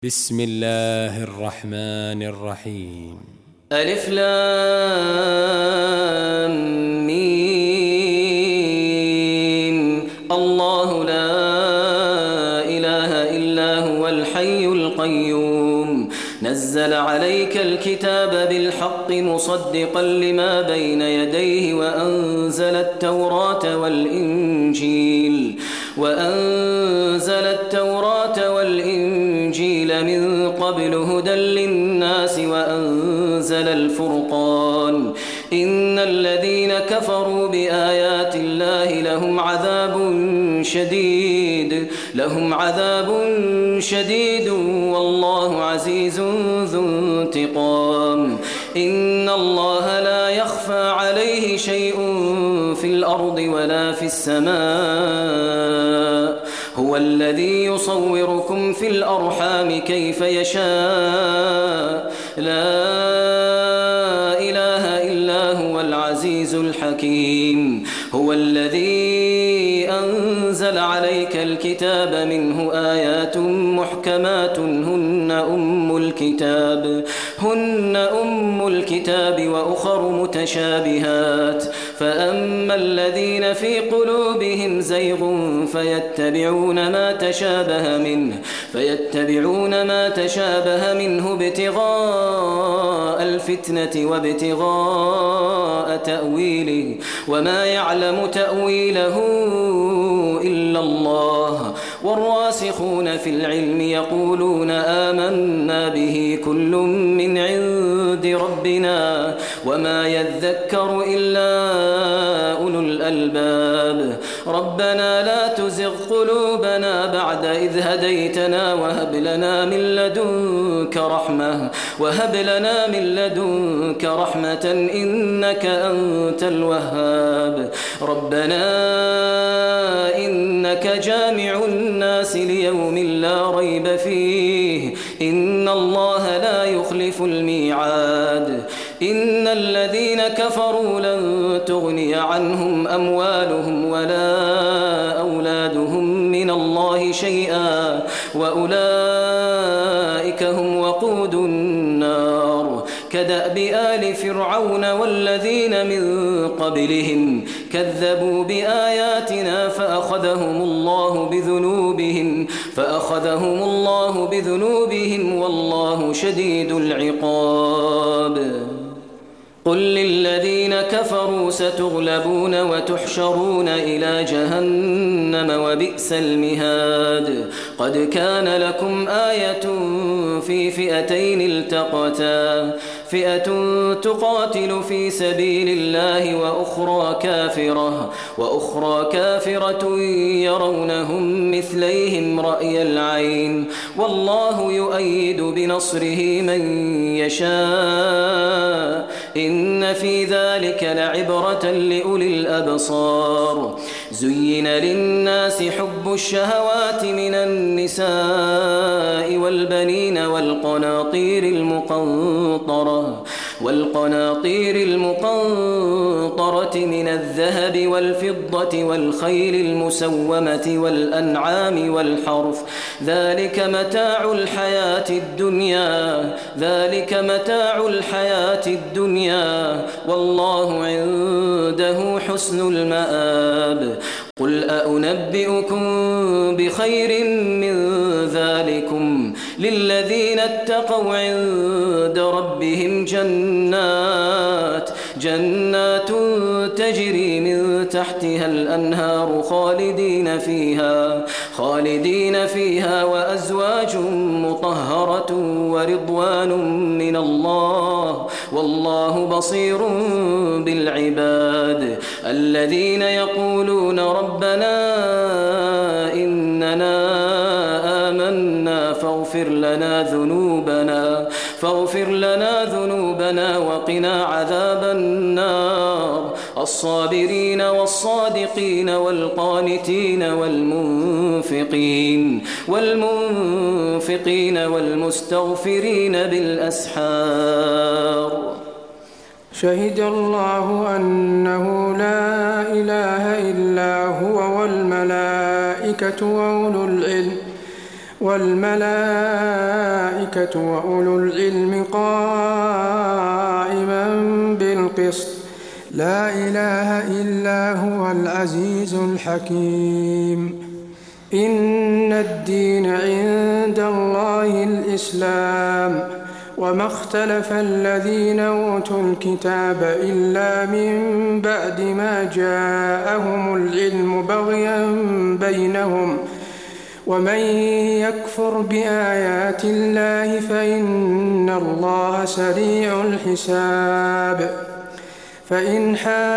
بسم الله الرحمن الرحيم. ألف لام ميم. الله لا إله إلا هو الحي القيوم نزل عليك الكتاب بالحق مصدقا لما بين يديه وأنزل التوراة والإنجيل من قبل هدى للناس وأنزل الفرقان إن الذين كفروا بآيات الله لهم عذاب شديد والله عزيز ذو انتقام. إن الله لا يخفى عليه شيء في الأرض ولا في السماء هو الذي يصوركم في الأرحام كيف يشاء لا إله إلا هو العزيز الحكيم. هو الذي أنزل عليك الكتاب منه آيات محكمات هن أم الكتاب وأخر متشابهات فأما الذين في قلوبهم زيغ فيتبعون ما تشابه منه ابتغاء الفتنة وابتغاء تأويله وما يعلم تأويله إلا الله والراسخون في العلم يقولون آمنا به كل من عند ربنا وما يذكر إلا أولو الألباب. ربنا لا تزغ قلوبنا بعد إذ هديتنا وهب لنا من لدنك رحمة إنك أنت الوهاب. ربنا إنك جامع الناس ليوم لا ريب فيه إن الله لا يخلف الميعاد. إن الذين كفروا لن تغني عنهم أموالهم ولا أولادهم من الله شيئا وأولئك هم وقود النار. كدأب آل فرعون والذين من قبلهم كذبوا بآياتنا فأخذهم الله بذنوبهم والله شديد العقاب. قل للذين كفروا ستغلبون وتحشرون إلى جهنم وبئس المهاد. قد كان لكم آية في فئتين التقتا فئة تقاتل في سبيل الله وأخرى كافرة يرونهم مثليهم رأي العين والله يؤيد بنصره من يشاء إن في ذلك لعبرة لأولي الأبصار. زين للناس حب الشهوات من النساء والبنين والقناطير المقنطرة من الذهب والفضة والخيل المسومة والأنعام والحرث ذلك متاع الحياة الدنيا والله عنده حسن المآب. قل أأنبئكم بخير من ذلكم للذين اتقوا عند ربهم جنات تجري من تحتها الأنهار خالدين فيها وأزواج مطهرة ورضوان من الله والله بصير بالعباد. الذين يقولون ربنا إننا آمنا فاغفر لنا ذنوبنا وقنا عذاب النار. الصابرين والصادقين والقانتين والمنفقين والمستغفرين بالأسحار. شهد الله أنه لا إله إلا هو والملائكة وأولو العلم والملائكة وأولو العلم قائما بالقسط لا إله إلا هو العزيز الحكيم إن الدين عند الله الإسلام وما اختلف الذين أوتوا الكتاب إلا من بعد ما جاءهم العلم بغيا بينهم ومن يكفر بآيات الله فإن الله سريع الحساب فإن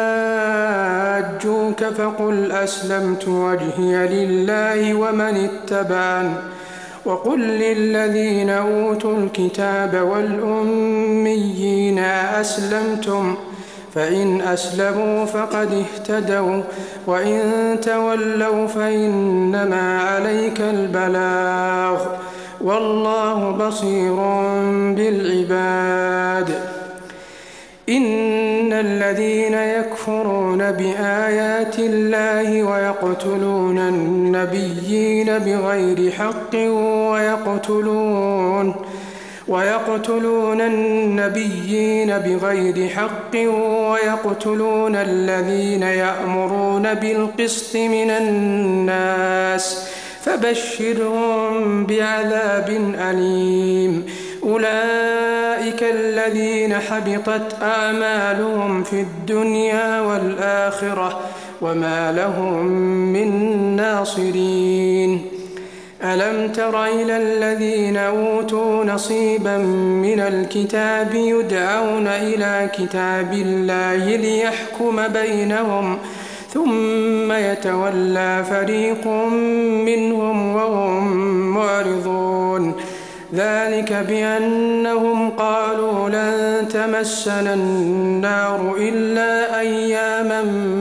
حاجوك فقل أسلمت وجهي لله ومن اتبعني وقل للذين أوتوا الكتاب والأميين أسلمتم فإن أسلموا فقد اهتدوا وإن تولوا فإنما عليك البلاغ والله بصير بالعباد إن الذين يكفرون بآيات الله ويقتلون النبيين بغير حق ويقتلون الذين يأمرون بالقسط من الناس فبشرهم بعذاب أليم أولئك الذين حبطت أعمالهم في الدنيا والآخرة وما لهم من ناصرين ألم تر إلى الذين أوتوا نصيبا من الكتاب يدعون إلى كتاب الله ليحكم بينهم ثم يتولى فريق منهم وهم معرضون ذلك بأنهم قالوا لن تمسنا النار إلا أياما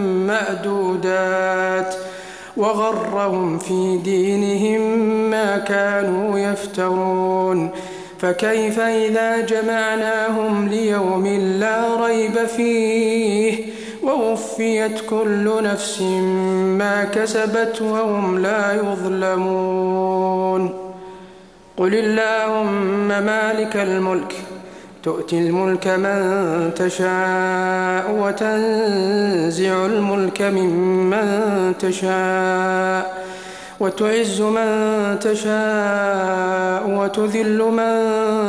معدودات وغرهم في دينهم ما كانوا يفترون فكيف إذا جمعناهم ليوم لا ريب فيه ووفيت كل نفس ما كسبت وهم لا يظلمون قل اللهم مالك الملك تؤتي الملك من تشاء وتنزع الملك ممن تشاء وتعز من تشاء وتذل من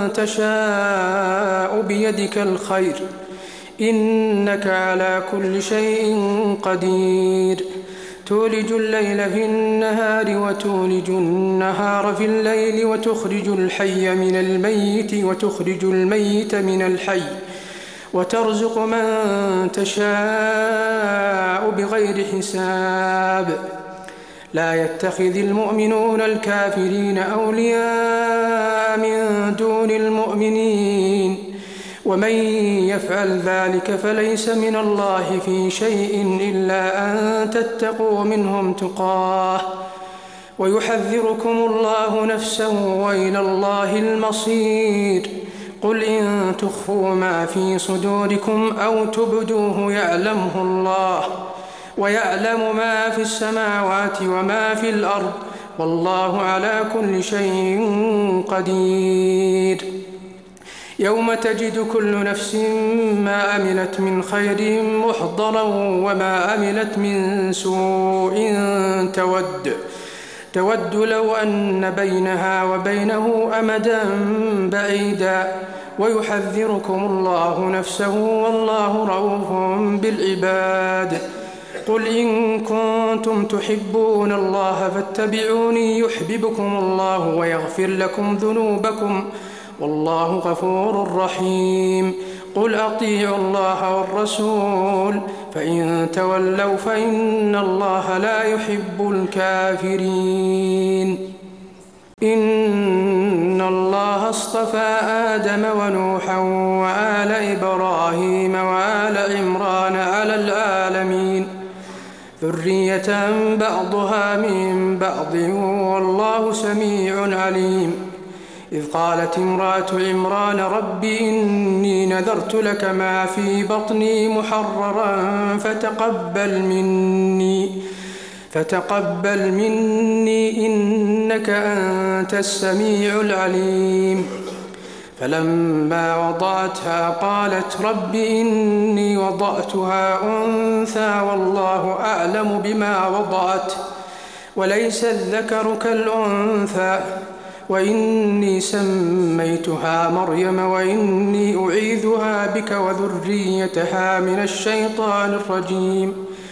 تشاء بيدك الخير إنك على كل شيء قدير تولج الليل في النهار وتولج النهار في الليل وتخرج الحي من الميت وتخرج الميت من الحي وترزق من تشاء بغير حساب لا يتخذ المؤمنون الكافرين أولياء من دون المؤمنين ومن يفعل ذلك فليس من الله في شيء إلا أن تتقوا منهم تقاه ويحذركم الله نفسه وإلى الله المصير قل إن تخفوا ما في صدوركم أو تبدوه يعلمه الله ويعلم ما في السماوات وما في الأرض والله على كل شيء قدير يوم تجد كل نفس ما عملت من خير محضرا وما عملت من سوء تود لو أن بينها وبينه أمدا بعيدا ويحذركم الله نفسه والله رؤوف بالعباد قل إن كنتم تحبون الله فاتبعوني يحببكم الله ويغفر لكم ذنوبكم والله غفور رحيم قل أطيعوا الله والرسول فإن تولوا فإن الله لا يحب الكافرين إن الله اصطفى آدم ونوحا وآل إبراهيم وآل عمران على العالمين ذرية بعضها من بعض والله سميع عليم إذ قالت امرأة عمران رب إني نذرت لك ما في بطني محررا فتقبل مني إنك أنت السميع العليم. فلما وضعتها قالت رب إني وضعتها أنثى والله أعلم بما وضعت وليس الذكر كالأنثى وإني سميتها مريم وإني أعيذها بك وذريتها من الشيطان الرجيم.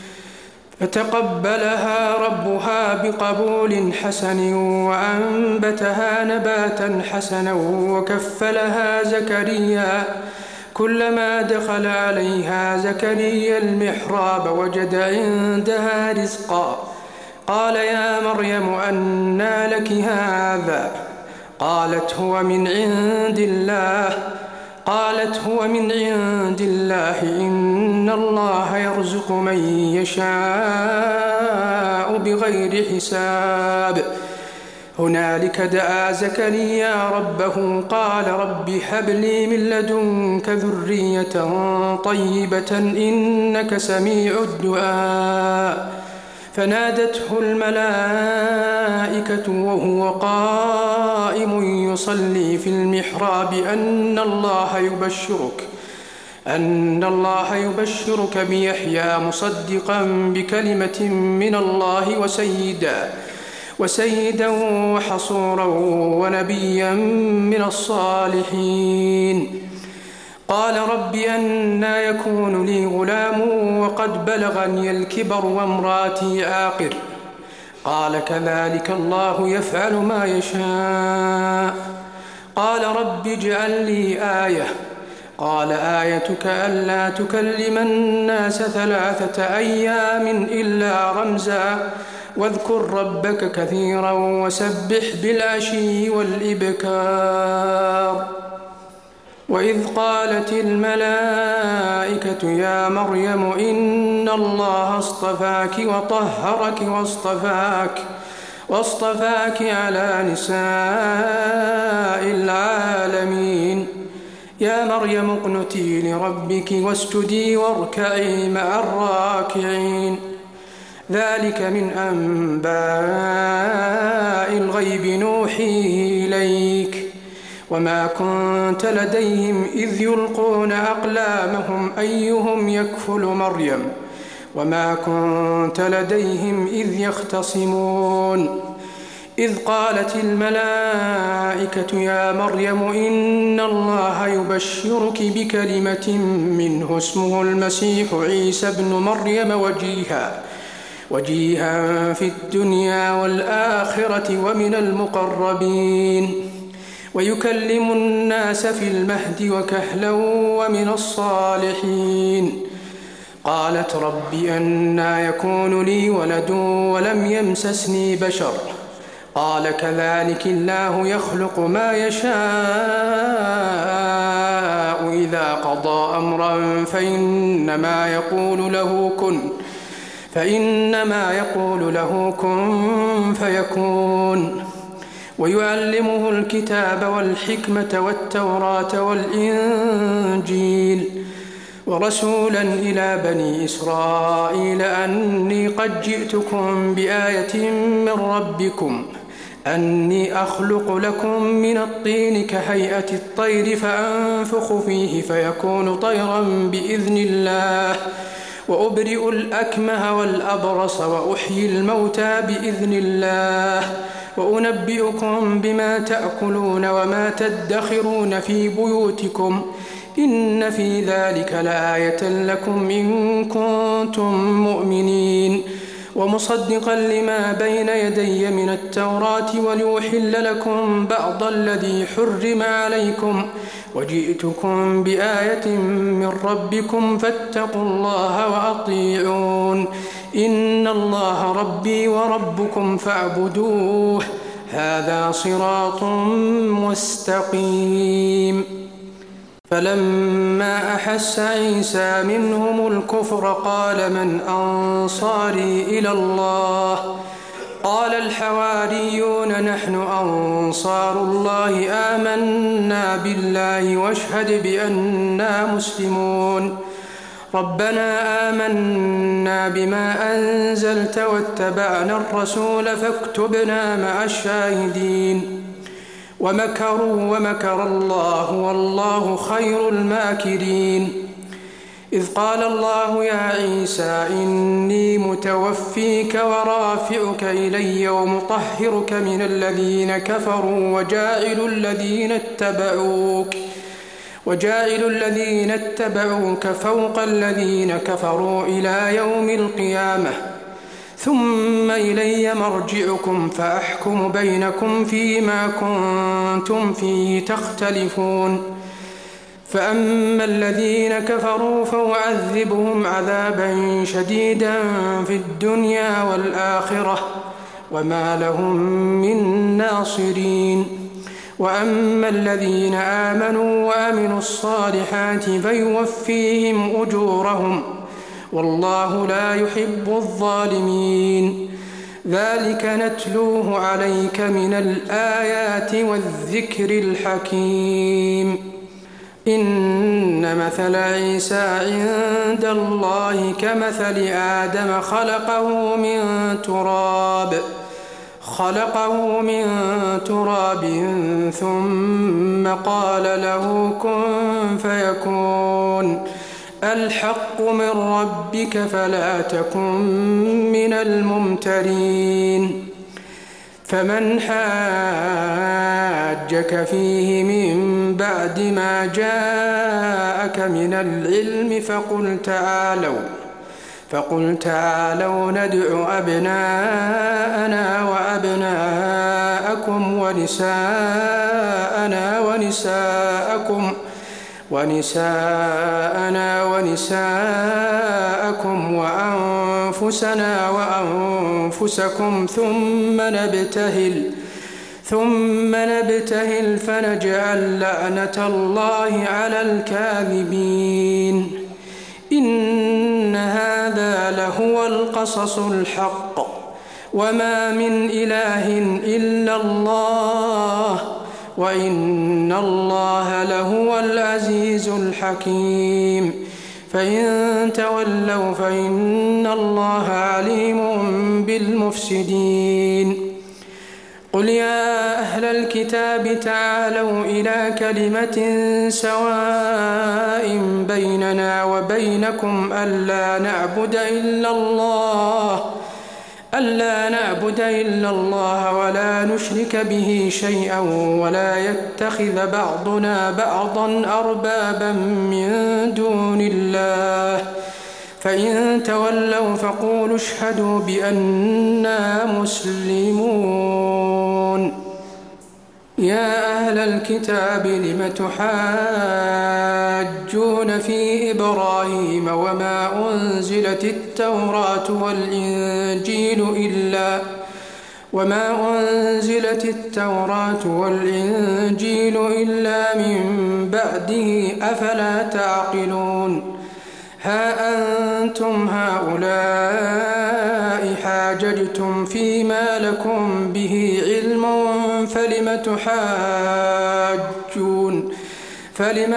فتقبلها ربها بقبول حسن وأنبتها نباتا حسنا وكفلها زكريا. كلما دخل عليها زكريا المحراب وجد عندها رزقا قال يا مريم أنى لك هذا؟ قالت هو من عند الله إن الله يرزق من يشاء بغير حساب. هنالك دعا زكريا ربه قال رب هب لي من لدنك ذرية طيبة إنك سميع الدعاء. فنادته الملائكة وهو قائم يصلي في المحراب أن الله يبشرك بيحيى مصدقا بكلمة من الله وسيدا وحصورا ونبيا من الصالحين. قال رب أنى يكون لي غلام وقد بلغني الكبر وامراتي عاقر؟ قال كذلك الله يفعل ما يشاء. قال رب اجعل لي آية. قال آيتك ألا تكلم الناس 3 أيام إلا رمزا واذكر ربك كثيرا وسبح بالعشي والإبكار. وإذ قالت الملائكة يا مريم إن الله اصطفاك وطهرك واصطفاك على نساء العالمين. يا مريم اقنتي لربك واسجدي واركعي مع الراكعين. ذلك من أنباء الغيب نوحيه إليك وما كنت لديهم إذ يلقون أقلامهم أيهم يكفل مريم وما كنت لديهم إذ يختصمون. إذ قالت الملائكة يا مريم إن الله يبشرك بكلمة منه اسمه المسيح عيسى بن مريم وجيها في الدنيا والآخرة ومن المقربين ويكلم الناس في المهد وكهلا ومن الصالحين. قالت رب أنى يكون لي ولد ولم يمسسني بشر؟ قال كذلك الله يخلق ما يشاء إذا قضى أمرا فإنما يقول له كن فيكون. ويعلمه الكتاب والحكمة والتوراة والإنجيل ورسولا إلى بني إسرائيل أني قد جئتكم بآية من ربكم أني أخلق لكم من الطين كهيئة الطير فأنفخ فيه فيكون طيرا بإذن الله وأبرئ الأكمه والأبرص وأحيي الموتى بإذن الله وأنبئكم بما تأكلون وما تدخرون في بيوتكم إن في ذلك لآية لكم إن كنتم مؤمنين. ومصدقا لما بين يدي من التوراة وليحل لكم بعض الذي حرم عليكم وجئتكم بآية من ربكم فاتقوا الله وأطيعون إن الله ربي وربكم فاعبدوه هذا صراط مستقيم. فلما أحس عيسى منهم الكفر قال من أنصاري إلى الله؟ قال الحواريون نحن أنصار الله آمنا بالله واشهد بأننا مسلمون. ربنا آمنا بما أنزلت واتبعنا الرسول فاكتبنا مع الشاهدين ومكروا ومكر الله والله خير الماكرين إذ قال الله يا عيسى إني متوفيك ورافعك إلي ومطهرك من الذين كفروا وجاعل الذين اتبعوك فوق الذين كفروا إلى يوم القيامة ثم إلي مرجعكم فأحكم بينكم فيما كنتم فيه تختلفون فأما الذين كفروا فأعذبهم عذابا شديدا في الدنيا والآخرة وما لهم من ناصرين وأما الذين آمنوا وعملوا الصالحات فيوفيهم أجورهم والله لا يحب الظالمين ذلك نتلوه عليك من الآيات والذكر الحكيم إن مثل عيسى عند الله كمثل آدم خلقه من تراب ثم قال له كن فيكون الحق من ربك فلا تكن من الممترين فمن حاجك فيه من بعد ما جاءك من العلم فقل تعالوا ندع أبناءنا وأبناءكم ونساءنا ونساءكم وأنفسنا وأنفسكم ثم نبتهل فنجعل لعنة الله على الكاذبين إن هذا لهو القصص الحق وما من إله إلا الله وإن الله لهو العزيز الحكيم فإن تولوا فإن الله عليم بالمفسدين قل يا أهل الكتاب تعالوا إلى كلمة سواء بيننا وبينكم ألا نعبد إلا الله ولا نشرك به شيئا ولا يتخذ بعضنا بعضا أربابا من دون الله فإن تولوا فقولوا اشهدوا بأننا مسلمون يا أهل الكتاب لم تحاجون في إبراهيم وما أنزلت التوراة والإنجيل إلا من بعده أفلا تعقلون ها أنتم هؤلاء حاججتم فيما لكم به علم فلم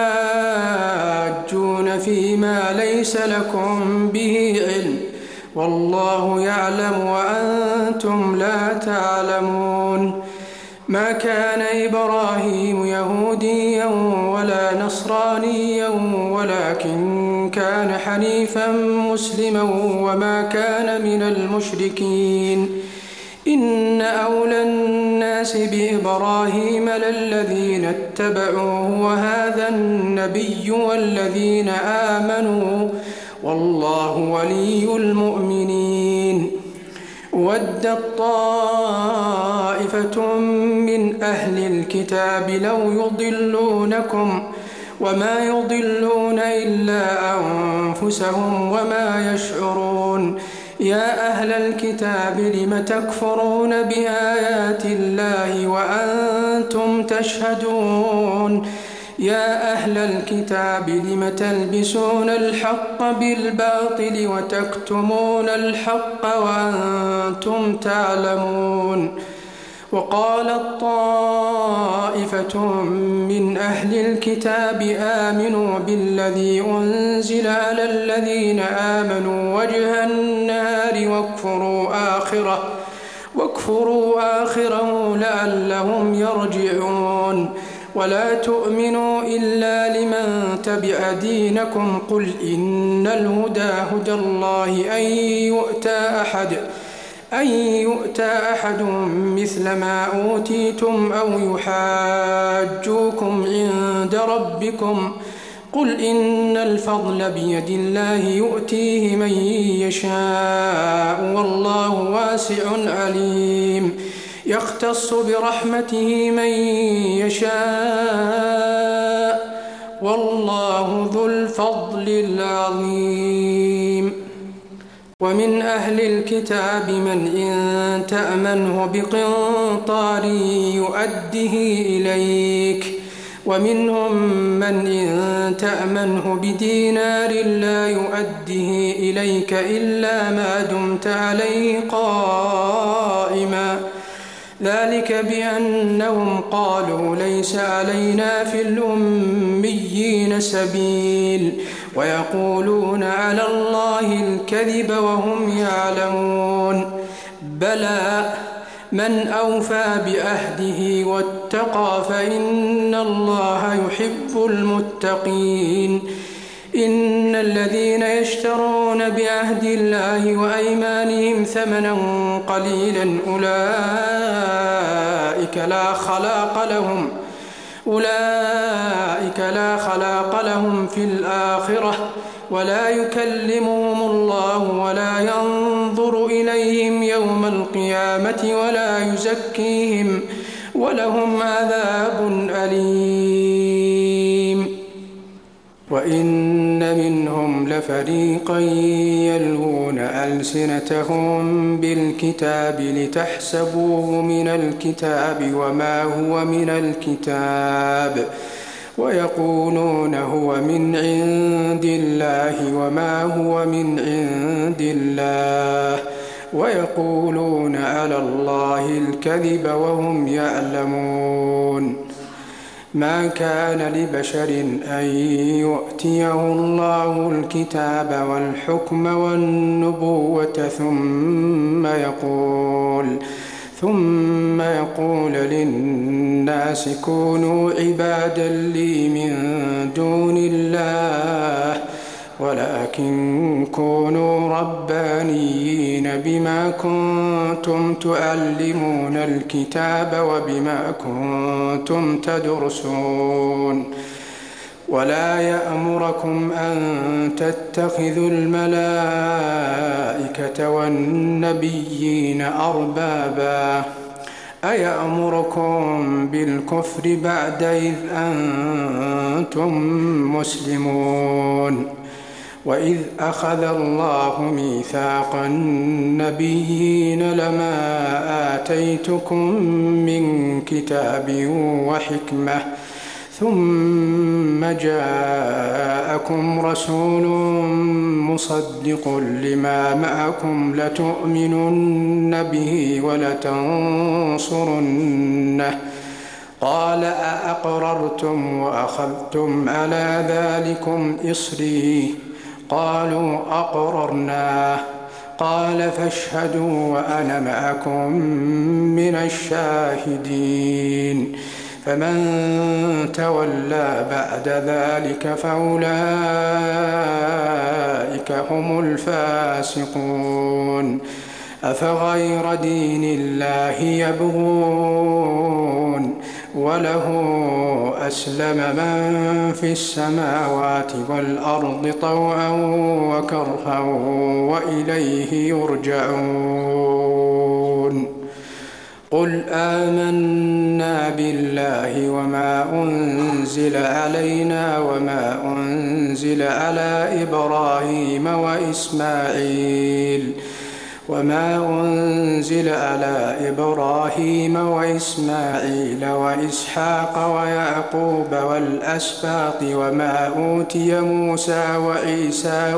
تحاجون فيما ليس لكم به علم والله يعلم وأنتم لا تعلمون ما كان إبراهيم يهوديا ولا نصرانيا ولكن كان حنيفا مسلما وما كان من المشركين إن أولى الناس بإبراهيم للذين اتبعوه وهذا النبي والذين آمنوا والله ولي المؤمنين ودت طائفة من أهل الكتاب لو يضلونكم وما يضلون إلا أنفسهم وما يشعرون يا أهل الكتاب لم تكفرون بآيات الله وأنتم تشهدون يا أهل الكتاب لم تلبسون الحق بالباطل وتكتمون الحق وأنتم تعلمون وقالت طائفة من أهل الكتاب آمنوا بالذي أنزل على الذين آمنوا وجه النهار واكفروا آخره لعلهم يرجعون ولا تؤمنوا إلا لمن تبع دينكم قل إن الهدى هدى الله أن يؤتى أحد مثل ما أوتيتم أو يحاجوكم عند ربكم قل إن الفضل بيد الله يؤتيه من يشاء والله واسع عليم يختص برحمته من يشاء والله ذو الفضل العظيم ومن أهل الكتاب من إن تأمنه بقنطار يؤده إليك ومنهم من إن تأمنه بدينار لا يؤده إليك إلا ما دمت عليه قائما ذلك بأنهم قالوا ليس علينا في الأميين سبيل ويقولون على الله الكذب وهم يعلمون بلى من أوفى بعهده واتقى فإن الله يحب المتقين إن الذين يشترون بعهد الله وأيمانهم ثمنا قليلا أولئك لا خلاق لهم في الآخرة ولا يكلمهم الله ولا ينظر إليهم يوم القيامة ولا يزكيهم ولهم عذاب أليم وإن منهم لفريقا يلوون ألسنتهم بالكتاب لتحسبوه من الكتاب وما هو من الكتاب ويقولون هو من عند الله وما هو من عند الله ويقولون على الله الكذب وهم يعلمون ما كان لبشر أن يؤتيه الله الكتاب والحكم والنبوة ثم يقول للناس كونوا عبادا لي من دون الله ولكن كونوا ربانيين بما كنتم تعلمون الكتاب وبما كنتم تدرسون ولا يأمركم أن تتخذوا الملائكة والنبيين أربابا أيأمركم بالكفر بعد إذ أنتم مسلمون وإذ أخذ الله ميثاق النبيين لما آتيتكم من كتاب وحكمة ثم جاءكم رسول مصدق لما معكم لتؤمنن به ولتنصرنه قال أأقررتم وأخذتم على ذلكم إصري قالوا أقررنا قال فاشهدوا وأنا معكم من الشاهدين فمن تولى بعد ذلك فأولئك هم الفاسقون أفغير دين الله يبغون وله أسلم من في السماوات والأرض طوعا وكرها وإليه يرجعون قل آمنا بالله وما أنزل علينا وما أنزل على إبراهيم وإسماعيل وإسحاق ويعقوب والأسباط وما أوتي موسى وعيسى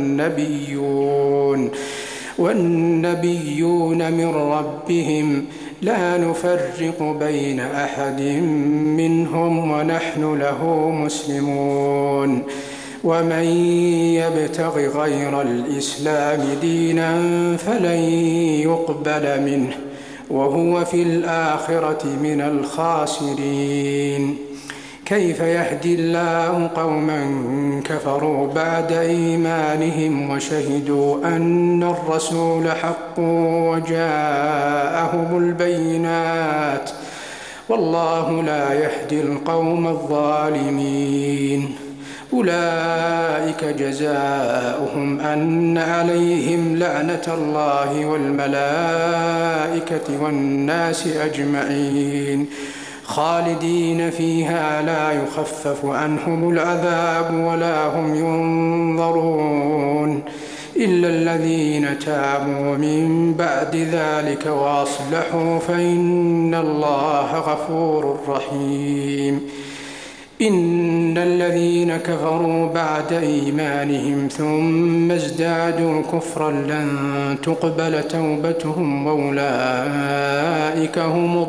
والنبيون من ربهم لا نفرق بين أحد منهم ونحن له مسلمون. ومن يبتغ غير الإسلام دينا فلن يقبل منه وهو في الآخرة من الخاسرين. كيف يهدي الله قوما كفروا بعد إيمانهم وشهدوا أن الرسول حق وجاءهم البينات والله لا يهدي القوم الظالمين. أولئك جزاؤهم أن عليهم لعنة الله والملائكة والناس أجمعين خالدين فيها لا يخفف عنهم العذاب ولا هم ينظرون إلا الذين تابوا من بعد ذلك وأصلحوا فإن الله غفور رحيم. إن الذين كفروا بعد إيمانهم ثم ازدادوا كفرا لن تقبل توبتهم وأولئك هم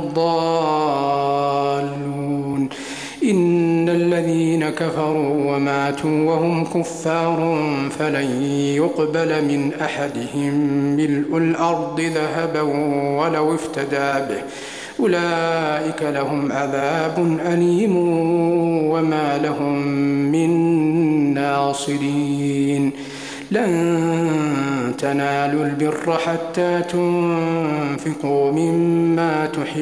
الضالون. إن الذين كفروا وماتوا وهم كفار فلن يقبل من أحدهم ملء الأرض ذهبا ولو افتدى به أولئك لهم عذاب أليم وما لهم من ناصرين. لن تنالوا البر حتى تنفقوا مما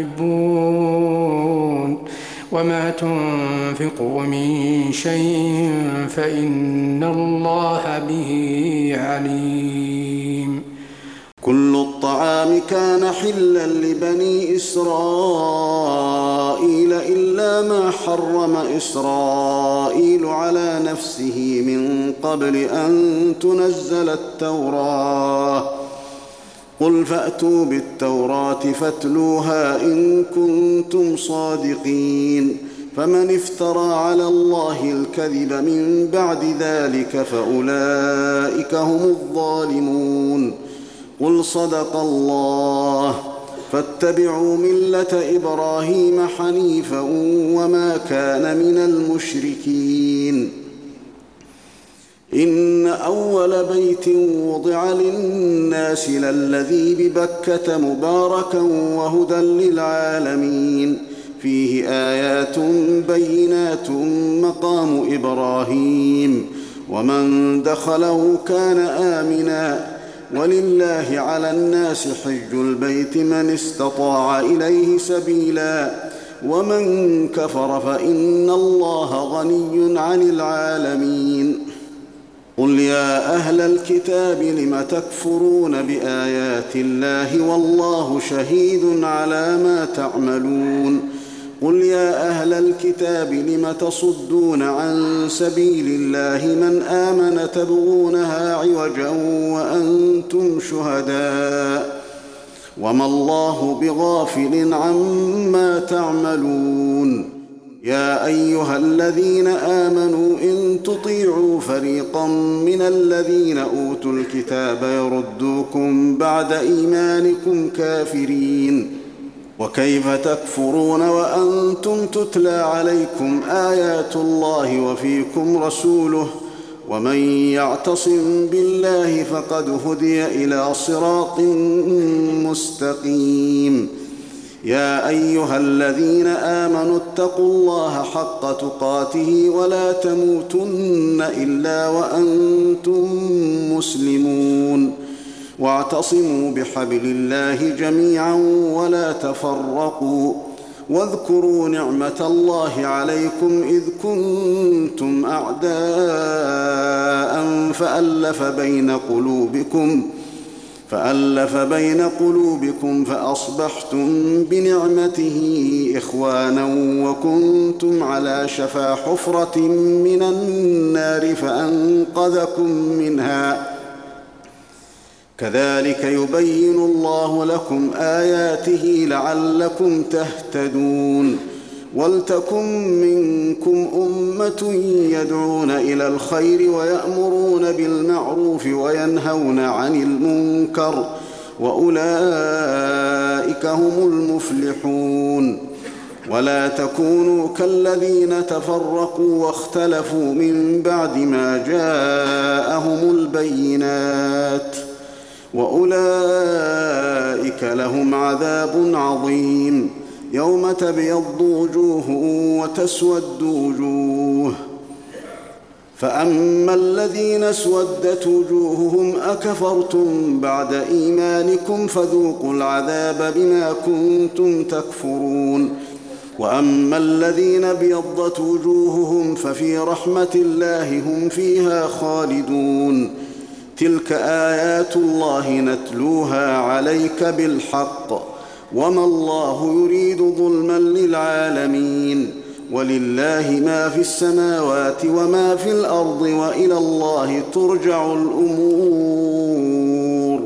تحبون وما تنفقوا من شيء فإن الله به عليم. كل الطعام كان حلا لبني إسرائيل إلا ما حرم إسرائيل على نفسه من قبل أن تنزل التوراة. قل فأتوا بالتوراة فاتلوها إن كنتم صادقين. فمن افترى على الله الكذب من بعد ذلك فأولئك هم الظالمون. قل صدق الله فاتبعوا ملة إبراهيم حنيفا وما كان من المشركين. إن أول بيت وضع للناس للذي ببكة مباركا وهدى للعالمين فيه آيات بينات مقام إبراهيم ومن دخله كان آمنا ولله على الناس حج البيت من استطاع إليه سبيلا ومن كفر فإن الله غني عن العالمين. قل يا أهل الكتاب لم تكفرون بآيات الله والله شهيد على ما تعملون. قل يا أهل الكتاب لم تصدون عن سبيل الله من آمن تبغونها عوجا وأنتم شهداء وما الله بغافل عما تعملون. يا أيها الذين آمنوا إن تطيعوا فريقا من الذين أوتوا الكتاب يردوكم بعد إيمانكم كافرين. وكيف تكفرون وأنتم تتلى عليكم آيات الله وفيكم رسوله ومن يعتصم بالله فقد هدي إلى صراط مستقيم. يا أيها الذين آمنوا اتقوا الله حق تقاته ولا تموتن إلا وأنتم مسلمون. واعتصموا بحبل الله جميعا ولا تفرقوا واذكروا نعمة الله عليكم إذ كنتم أعداء فألف بين قلوبكم فأصبحتم بنعمته إخوانا وكنتم على شفا حفرة من النار فأنقذكم منها. كذلك يبين الله لكم آياته لعلكم تهتدون. ولتكن منكم أمة يدعون إلى الخير ويأمرون بالمعروف وينهون عن المنكر وأولئك هم المفلحون. ولا تكونوا كالذين تفرقوا واختلفوا من بعد ما جاءهم البينات، وأولئك لهم عذاب عظيم. يوم تبيض وجوه وتسود وجوه، فأما الذين اسودت وجوههم أكفرتم بعد إيمانكم فذوقوا العذاب بما كنتم تكفرون. وأما الذين ابيضت وجوههم ففي رحمة الله هم فيها خالدون. تلك آيات الله نتلوها عليك بالحق، وما الله يريد ظلما للعالمين. ولله ما في السماوات وما في الأرض، وإلى الله ترجع الأمور.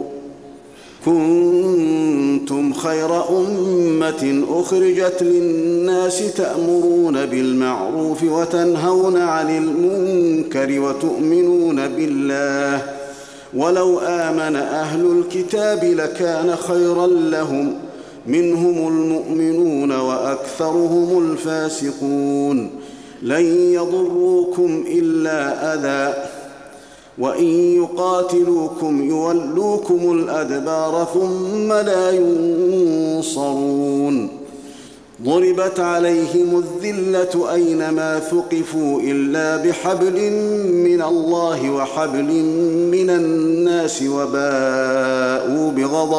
كنتم خير أمة أخرجت للناس تأمرون بالمعروف وتنهون عن المنكر وتؤمنون بالله. ولو آمن أهل الكتاب لكان خيرا لهم، منهم المؤمنون وأكثرهم الفاسقون. لن يضروكم إلا أذى، وإن يقاتلوكم يولوكم الأدبار ثم لا ينصرون. ضربت عليهم الذلة أينما ثقفوا إلا بحبل من الله وحبل من الناس، وباءوا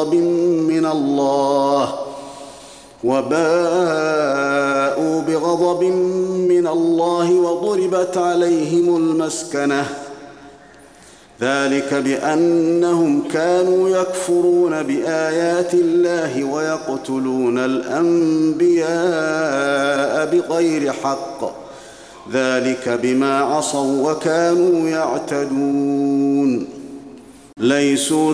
بغضب من الله وضربت عليهم المسكنة. ذلك بأنهم كانوا يكفرون بآيات الله ويقتلون الأنبياء بغير حق، ذلك بما عصوا وكانوا يعتدون. ليسوا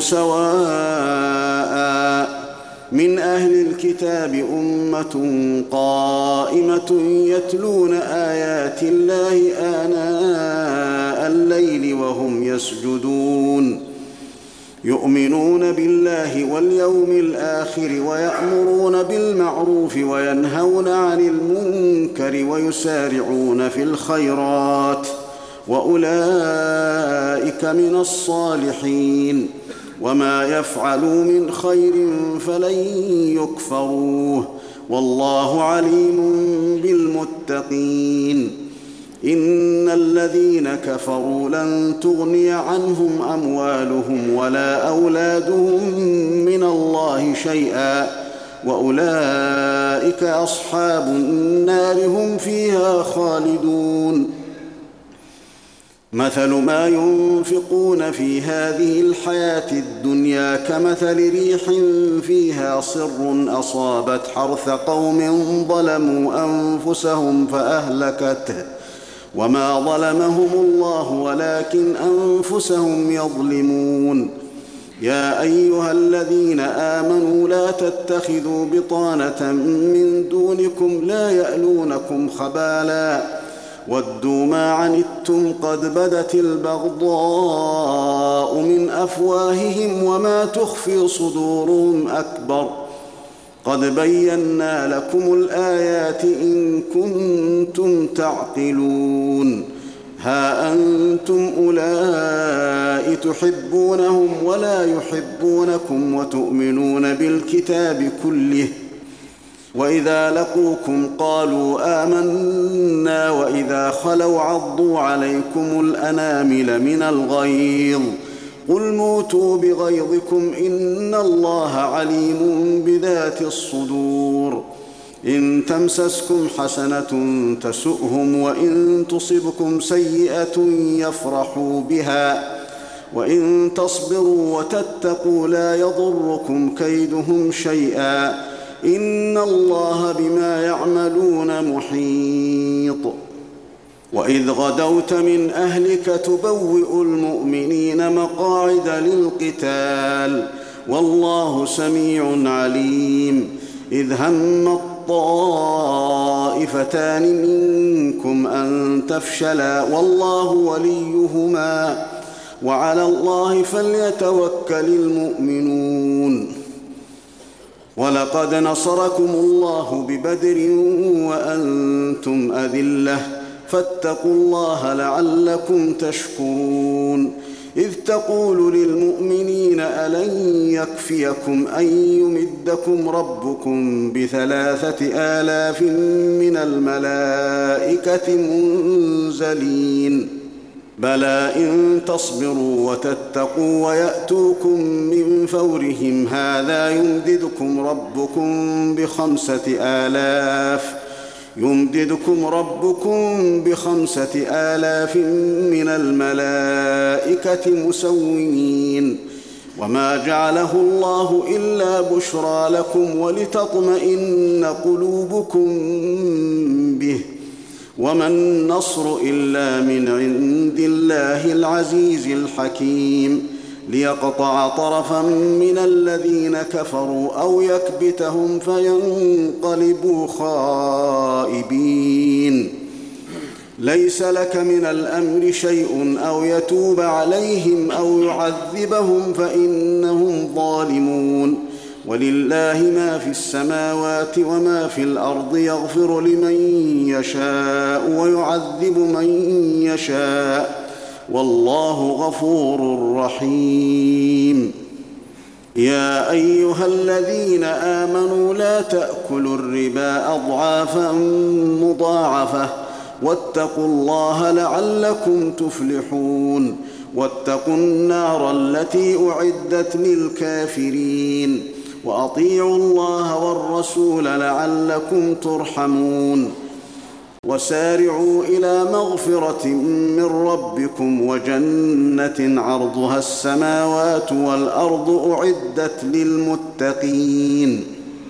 سواء من أهل الكتاب أمة قائمة يتلون آيات الله آناء الليل وهم يسجدون، يؤمنون بالله واليوم الآخر ويأمرون بالمعروف وينهون عن المنكر ويسارعون في الخيرات، وأولئك من الصالحين. وما يفعلوا من خير فلن يكفروه، والله عليم بالمتقين. إن الذين كفروا لن تغني عنهم أموالهم ولا أولادهم من الله شيئا، وأولئك أصحاب النار هم فيها خالدون. مثل ما ينفقون في هذه الحياة الدنيا كمثل ريح فيها صر أصابت حرث قوم ظلموا أنفسهم فأهلكته، وما ظلمهم الله ولكن أنفسهم يظلمون. يا أيها الذين آمنوا لا تتخذوا بطانة من دونكم لا يألونكم خبالا ودوا ما عنتم قد بدت البغضاء من أفواههم وما تخفي صدورهم أكبر. قد بينا لكم الآيات إن كنتم تعقلون. ها أنتم أولئك تحبونهم ولا يحبونكم وتؤمنون بالكتاب كله، وإذا لقوكم قالوا آمنا وإذا خلوا عضوا عليكم الأنامل من الغيظ. قل موتوا بغيظكم إن الله عليم بذات الصدور. إن تمسسكم حسنة تسؤهم وإن تصبكم سيئة يفرحوا بها وإن تصبروا وتتقوا لا يضركم كيدهم شيئا إن الله بما يعملون محيط. وإذ غدوت من أهلك تبوئ المؤمنين مقاعد للقتال والله سميع عليم. إذ هم الطائفتان منكم أن تفشلا والله وليهما وعلى الله فليتوكل المؤمنون. ولقد نصركم الله ببدر وأنتم أذلة فاتقوا الله لعلكم تشكرون. إذ تقول للمؤمنين ألن يكفيكم أن يمدكم ربكم ب3,000 من الملائكة منزلين بلى إن تصبروا وتتقوا ويأتوكم من فورهم هذا يمددكم ربكم ب5,000 من الملائكة مسومين. وما جعله الله إلا بشرى لكم ولتطمئن قلوبكم به وما النصر إلا من عند الله العزيز الحكيم ليقطع طرفا من الذين كفروا أو يكبتهم فينقلبوا خائبين. ليس لك من الأمر شيء أو يتوب عليهم أو يعذبهم فإنهم ظالمون. ولله ما في السماوات وما في الأرض يغفر لمن يشاء ويعذب من يشاء والله غفور رحيم. يا أيها الذين آمنوا لا تأكلوا الربا أضعافا مضاعفة واتقوا الله لعلكم تفلحون. واتقوا النار التي أعدت للكافرين وأطيعوا الله والرسول لعلكم ترحمون. وسارعوا إلى مغفرة من ربكم وجنة عرضها السماوات والأرض أعدت للمتقين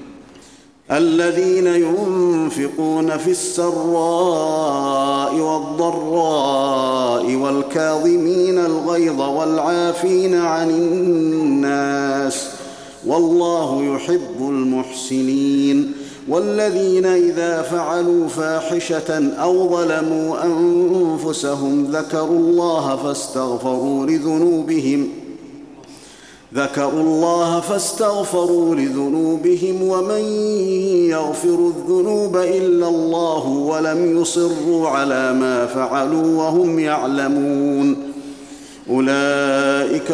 الذين ينفقون في السراء والضراء والكاظمين الغيظ والعافين عن الناس والله يحب المحسنين. والذين إذا فعلوا فاحشة أو ظلموا أنفسهم ذكروا الله فاستغفروا لذنوبهم ومن يغفر الذنوب إلا الله ولم يصروا على ما فعلوا وهم يعلمون أولئك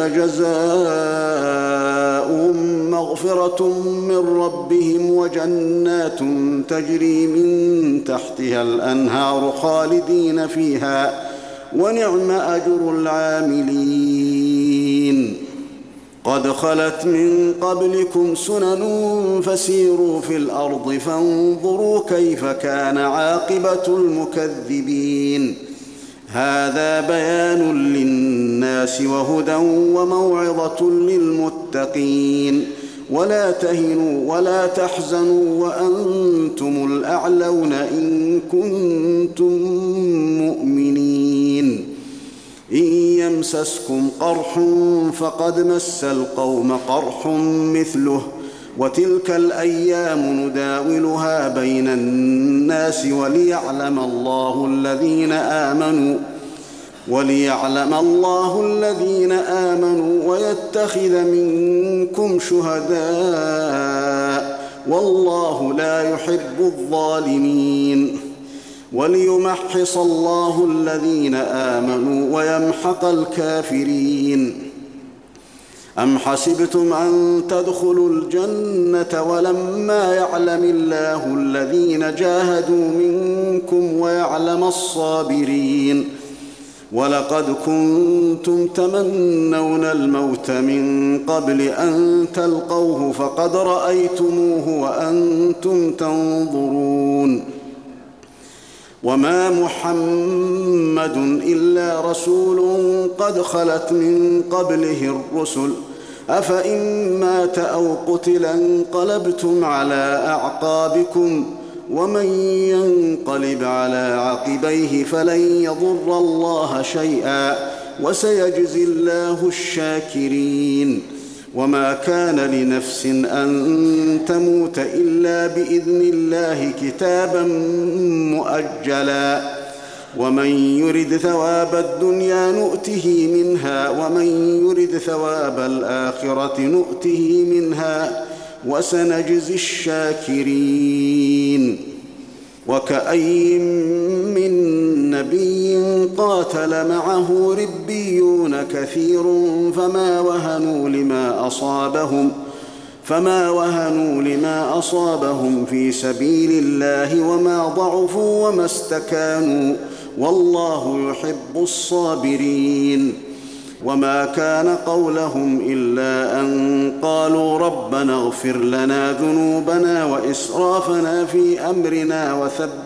جزاؤهم مغفرة من ربهم وجنات تجري من تحتها الأنهار خالدين فيها ونعم أجر العاملين. قد خلت من قبلكم سنن فسيروا في الأرض فانظروا كيف كان عاقبة المكذبين. هذا بيان للناس وهدى وموعظة للمتقين. ولا تهنوا ولا تحزنوا وأنتم الأعلون إن كنتم مؤمنين. إن يمسسكم قرح فقد مس القوم قرح مثله وتلك الأيام نداولها بين الناس وليعلم الله الذين آمنوا ويتخذ منكم شهداء والله لا يحب الظالمين. وليمحص الله الذين آمنوا ويمحق الكافرين. أم حسبتم أن تدخلوا الجنة ولما يعلم الله الذين جاهدوا منكم ويعلم الصابرين. ولقد كنتم تمنون الموت من قبل أن تلقوه فقد رأيتموه وأنتم تنظرون. وما محمد إلا رسول قد خلت من قبله الرسل أفإن مات أو قتل انقلبتم على أعقابكم ومن ينقلب على عقبيه فلن يضر الله شيئا وسيجزي الله الشاكرين. وما كان لنفس أن تموت إلا بإذن الله كتابا مؤجلا ومن يرد ثواب الدنيا نؤته منها ومن يرد ثواب الآخرة نؤته منها وسنجزي الشاكرين. وكأي من نبي قاتل معه ربيون كثير فما وهنوا لما أصابهم في سبيل الله وما ضعفوا وما استكانوا والله يحب الصابرين. وما كان قولهم إلا أن قالوا ربنا اغفر لنا ذنوبنا وإسرافنا في أمرنا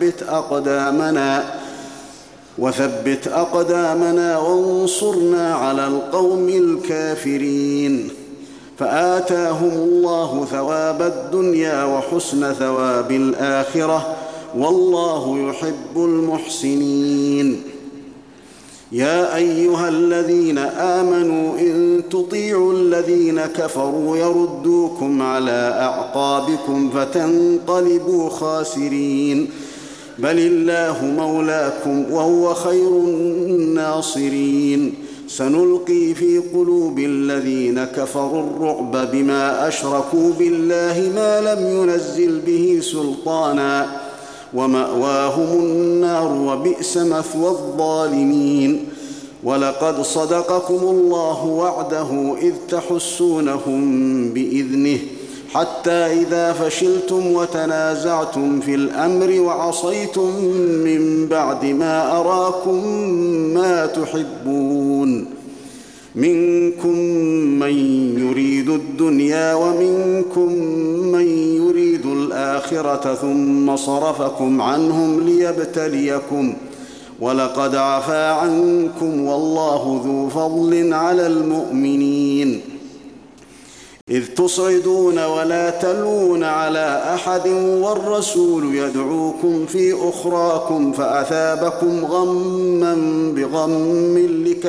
وثبت أقدامنا وانصرنا على القوم الكافرين. فآتاهم الله ثواب الدنيا وحسن ثواب الآخرة والله يحب المحسنين. يا أيها الذين آمنوا إن تطيعوا الذين كفروا يردوكم على أعقابكم فتنقلبوا خاسرين. بل الله مولاكم وهو خير الناصرين. سنلقي في قلوب الذين كفروا الرعب بما أشركوا بالله ما لم ينزل به سلطانا ومأواهم النار وبئس مثوى الظالمين. ولقد صدقكم الله وعده إذ تحسونهم بإذنه حتى إذا فشلتم وتنازعتم في الأمر وعصيتم من بعد ما أراكم ما تحبون منكم من يريد الدنيا ومنكم من يريد الآخرة ثم صرفكم عنهم ليبتليكم ولقد عفا عنكم والله ذو فضل على المؤمنين. إذ تصعدون ولا تلون على أحد والرسول يدعوكم في أخراكم فأثابكم غما بغم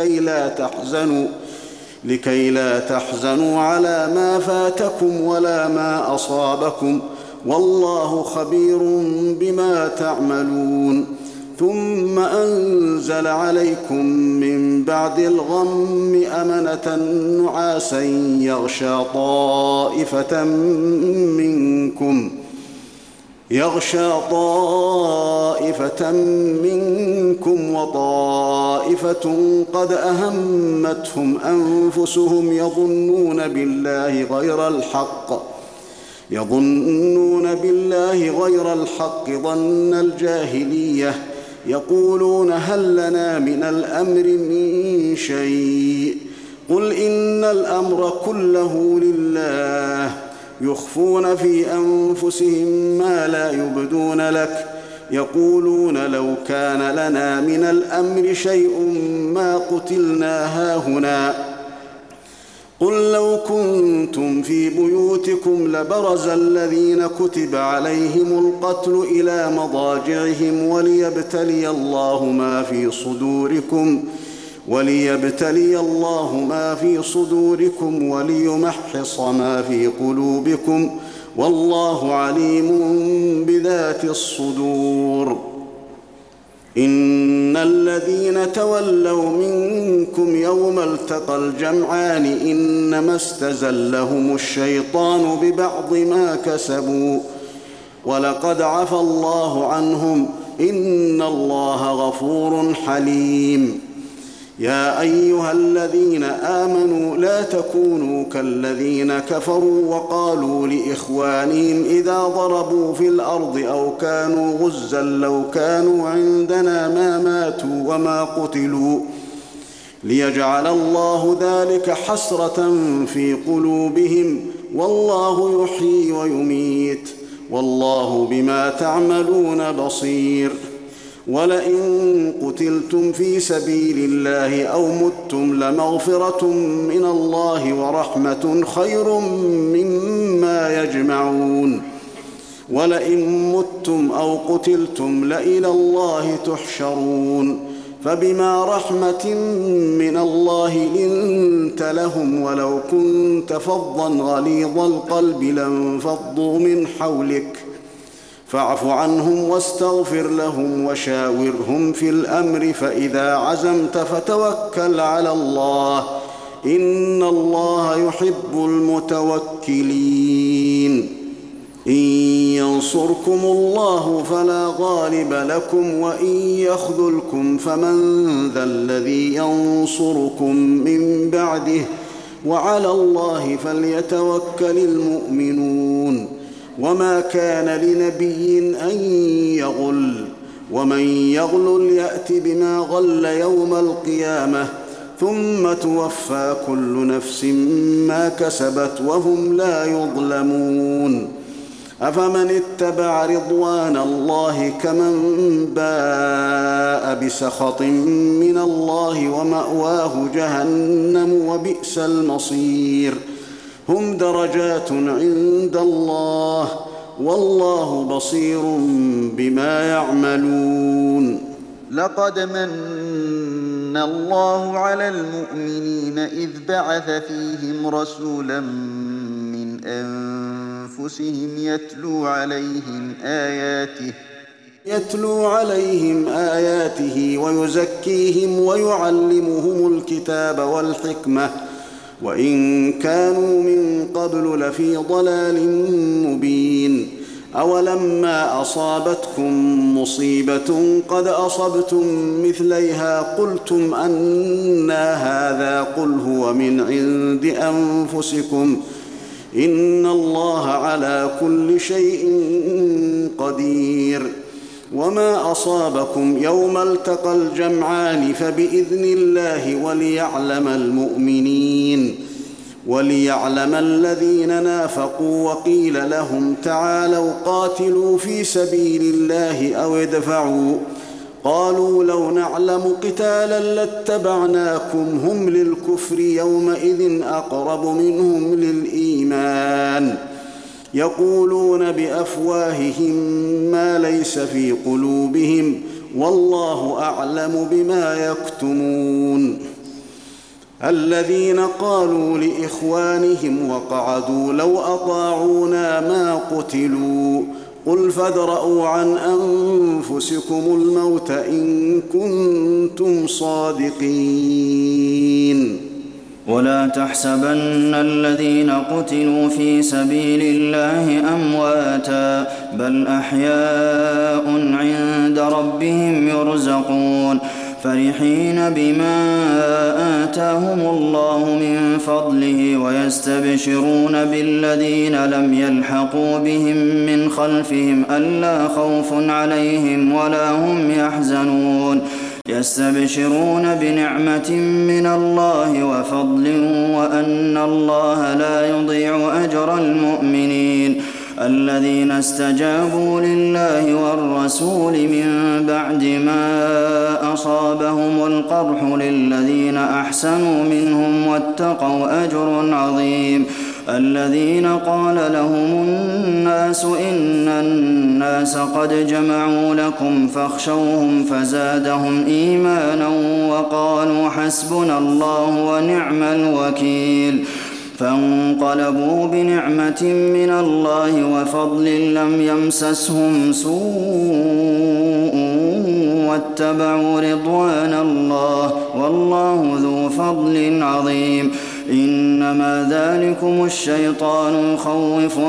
لكي لا تحزنوا على ما فاتكم ولا ما أصابكم والله خبير بما تعملون. ثم أنزل عليكم من بعد الغم أمنة نعاسا يغشى طائفة منكم وطائفة قد أهمتهم أنفسهم يظنون بالله غير الحق ظن الجاهلية يقولون هل لنا من الأمر من شيء قل إن الأمر كله لله يخفون في أنفسهم ما لا يبدون لك يقولون لو كان لنا من الأمر شيء ما قتلنا هاهنا قل لو كنتم في بيوتكم لبرز الذين كتب عليهم القتل إلى مضاجعهم وليبتلي الله ما في صدوركم وليمحص ما في قلوبكم والله عليم بذات الصدور. إن الذين تولوا منكم يوم التقى الجمعان إنما استزلهم الشيطان ببعض ما كسبوا ولقد عفى الله عنهم إن الله غفور حليم. يا أيها الذين آمنوا لا تكونوا كالذين كفروا وقالوا لإخوانهم إذا ضربوا في الأرض أو كانوا غزا لو كانوا عندنا ما ماتوا وما قتلوا ليجعل الله ذلك حسرة في قلوبهم والله يحيي ويميت والله بما تعملون بصير. ولئن قتلتم في سبيل الله أو متم لمغفرة من الله ورحمة خير مما يجمعون. ولئن متم أو قتلتم لإلى الله تحشرون. فبما رحمة من الله لنت لهم ولو كنت فظا غليظ القلب لانفضوا من حولك فاعف عنهم واستغفر لهم وشاورهم في الأمر فإذا عزمت فتوكل على الله إن الله يحب المتوكلين إن ينصركم الله فلا غالب لكم وإن يخذلكم فمن ذا الذي ينصركم من بعده وعلى الله فليتوكل المؤمنون وما كان لنبي أن يغل ومن يغلل يأت بما غل يوم القيامة ثم توفى كل نفس ما كسبت وهم لا يظلمون أفمن اتبع رضوان الله كمن باء بسخط من الله ومأواه جهنم وبئس المصير هم درجات عند الله والله بصير بما يعملون لقد من الله على المؤمنين إذ بعث فيهم رسولا من أنفسهم يتلو عليهم آياته ويزكيهم ويعلمهم الكتاب والحكمة وإن كانوا من قبل لفي ضلال مبين أولما أصابتكم مصيبة قد أصبتم مثليها قلتم أنى هذا قل هو من عند أنفسكم إن الله على كل شيء قدير وما أصابكم يوم التقى الجمعان فبإذن الله وليعلم الذين نافقوا وقيل لهم تعالوا قاتلوا في سبيل الله أو ادفعوا قالوا لو نعلم قتالا لاتبعناكم هم للكفر يومئذ أقرب منهم للإيمان يقولون بأفواههم ما ليس في قلوبهم والله أعلم بما يكتمون الذين قالوا لإخوانهم وقعدوا لو أطاعونا ما قتلوا قل فادرءوا عن أنفسكم الموت إن كنتم صادقين ولا تحسبن الذين قتلوا في سبيل الله أمواتا بل أحياء عند ربهم يرزقون فرحين بما آتاهم الله من فضله ويستبشرون بالذين لم يلحقوا بهم من خلفهم ألا خوف عليهم ولا هم يحزنون يستبشرون بنعمة من الله وفضل وأن الله لا يضيع أجر المؤمنين الذين استجابوا لله والرسول من بعد ما أصابهم القرح للذين أحسنوا منهم واتقوا أجر عظيم الذين قال لهم الناس إن الناس قد جمعوا لكم فاخشوهم فزادهم إيمانا وقالوا حسبنا الله ونعم الوكيل فانقلبوا بنعمة من الله وفضل لم يمسسهم سوء واتبعوا رضوان الله والله ذو فضل عظيم إنما ذلكم الشيطان يخوف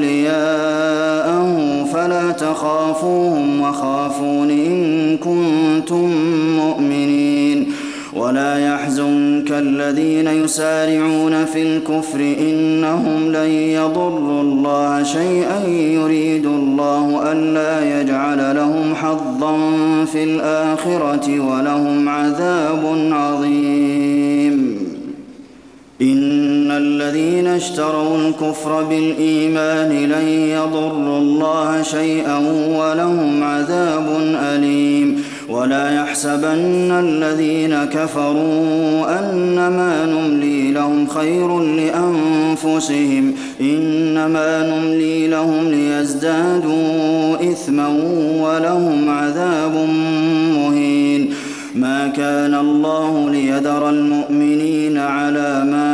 أولياءه فلا تخافوهم وخافون إن كنتم مؤمنين ولا يحزنك الذين يسارعون في الكفر إنهم لن يضروا الله شيئا يريد الله ألا يجعل لهم حظا في الآخرة ولهم عذاب عظيم إن الذين اشتروا الكفر بالإيمان لن يضروا الله شيئا ولهم عذاب أليم ولا يحسبن الذين كفروا أنما نملي لهم خير لأنفسهم إنما نملي لهم ليزدادوا إثما ولهم عذاب مهين ما كان الله ليذر المؤمنين على ما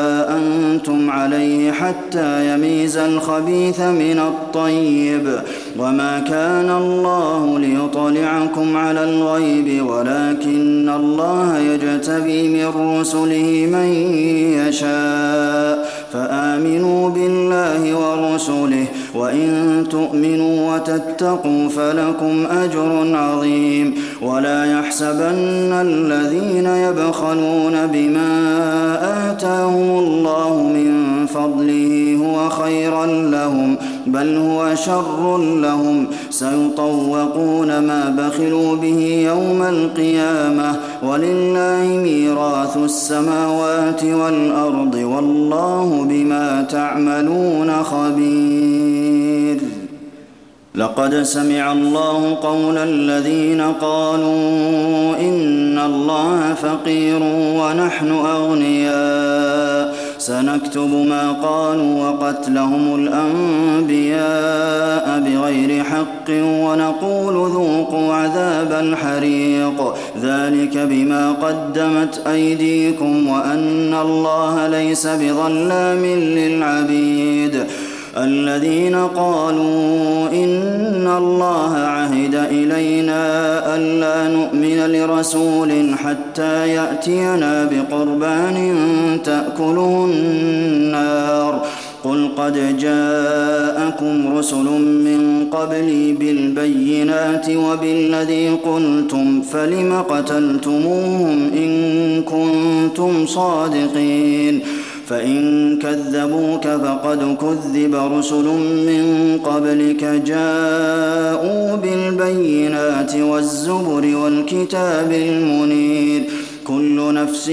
أنتم عليه حتى يميز الخبيث من الطيب وما كان الله ليطلعكم على الغيب ولكن الله يجتبي من رسله من يشاء فآمنوا بالله ورسله وإن تؤمنوا وتتقوا فلكم أجر عظيم ولا يحسبن الذين يبخلون بما آتاهم الله من فضله هو خيرا لهم بل هو شر لهم سيطوقون ما بخلوا به يوم القيامة ولله ميراث السماوات والأرض والله بما تعملون خبير لقد سمع الله قول الذين قالوا إن الله فقير ونحن أغنياء سنكتب ما قالوا وقتلهم الأنبياء بغير حق ونقول ذوقوا عذاب الحريق ذلك بما قدمت أيديكم وأن الله ليس بظلام للعبيد الذين قالوا إن الله عهد إلينا ألا نؤمن لرسول حتى يأتينا بقربان تأكله النار قل قد جاءكم رسل من قبلي بالبينات وبالذي قلتم فلم قتلتموهم إن كنتم صادقين فإن كذبوك فقد كذب رسل من قبلك جاءوا بالبينات والزبر والكتاب المنير كل نفس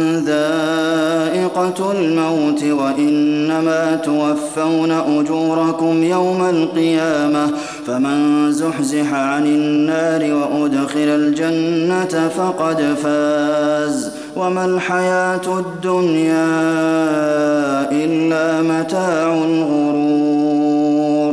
ذائقة الموت وإنما توفون أجوركم يوم القيامة فمن زحزح عن النار وأدخل الجنة فقد فاز وما الحياة الدنيا إلا متاع الغرور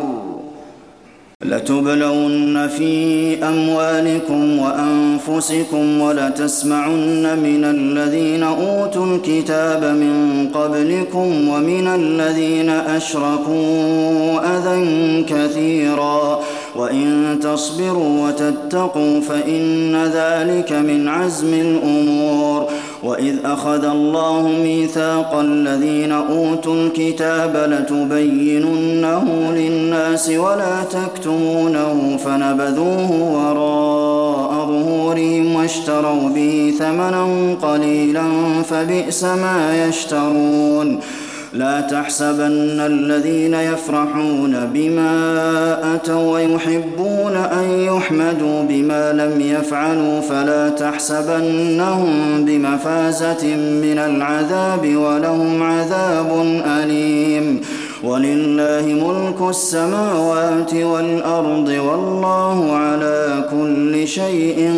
لتبلون في أموالكم وأنفسكم ولتسمعن من الذين أوتوا الكتاب من قبلكم ومن الذين أشركوا أذى كثيرا وإن تصبروا وتتقوا فإن ذلك من عزم الأمور وإذ أخذ الله ميثاق الذين أوتوا الكتاب لتبيننه للناس ولا تكتمونه فنبذوه وراء ظهورهم واشتروا به ثمنا قليلا فبئس ما يشترون لا تحسبن الذين يفرحون بما أتوا ويحبون أن يحمدوا بما لم يفعلوا فلا تحسبنهم بمفازة من العذاب ولهم عذاب أليم ولله ملك السماوات والأرض والله على كل شيء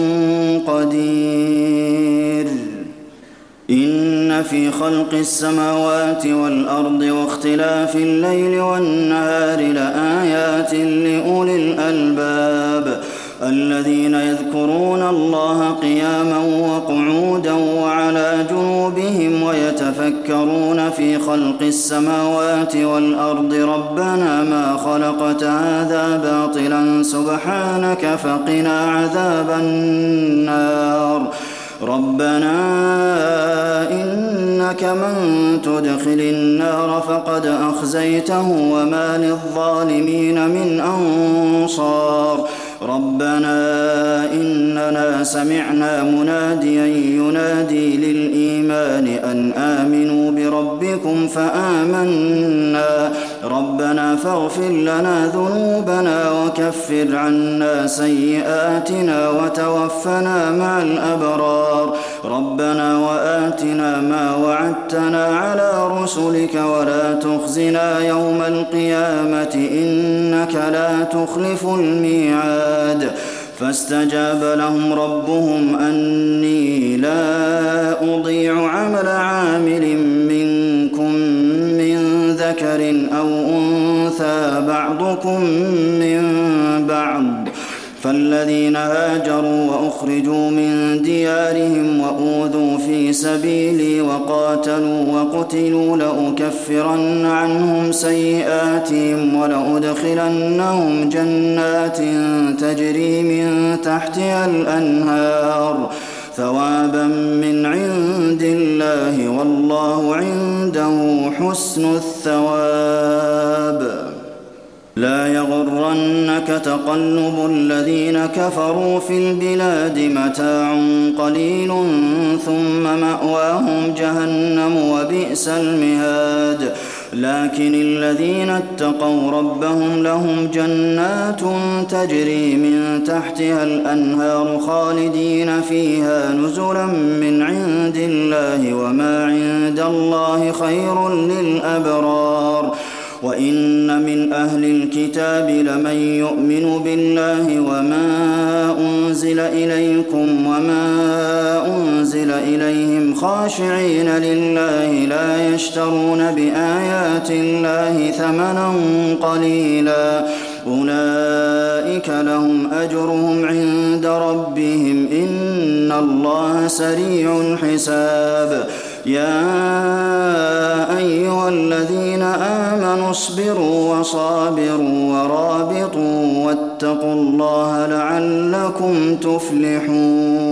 قدير إن في خلق السماوات والأرض واختلاف الليل والنهار لآيات لأولي الألباب الذين يذكرون الله قياما وقعودا وعلى جنوبهم ويتفكرون في خلق السماوات والأرض ربنا ما خلقت هذا باطلا سبحانك فقنا عذاب النار ربنا إنك من تدخل النار فقد أخزيته وما للظالمين من أنصار ربنا إننا سمعنا مناديا ينادي للإيمان أن آمنوا بربكم فآمنا ربنا فاغفر لنا ذنوبنا وكفر عنا سيئاتنا وتوفنا مع الأبرار ربنا وآتنا ما وعدتنا على رسلك ولا تخزنا يوم القيامة إنك لا تخلف الميعاد فاستجاب لهم ربهم أني لا أضيع عمل عامل منكم من ذكر أو أنثى بعضكم من بعض الذين هاجروا وأخرجوا من ديارهم وأوذوا في سبيلي وقاتلوا وقتلوا لأكفرن عنهم سيئاتهم ولأدخلنهم جنات تجري من تحتها الأنهار ثوابا من عند الله والله عنده حسن الثواب. لا يغرنك تقلب الذين كفروا في البلاد متاع قليل ثم مأواهم جهنم وبئس المهاد. لكن الذين اتقوا ربهم لهم جنات تجري من تحتها الأنهار خالدين فيها نزلا من عند الله وما عند الله خير للأبرار. وإن من أهل الكتاب لمن يؤمن بالله وما أنزل إليكم وما أنزل إليهم خاشعين لله لا يشترون بآيات الله ثمنا قليلا أولئك لهم أجرهم عند ربهم إن الله سريع الحساب. يا أيها الذين آمنوا اصبروا وصابروا ورابطوا واتقوا الله لعلكم تفلحون.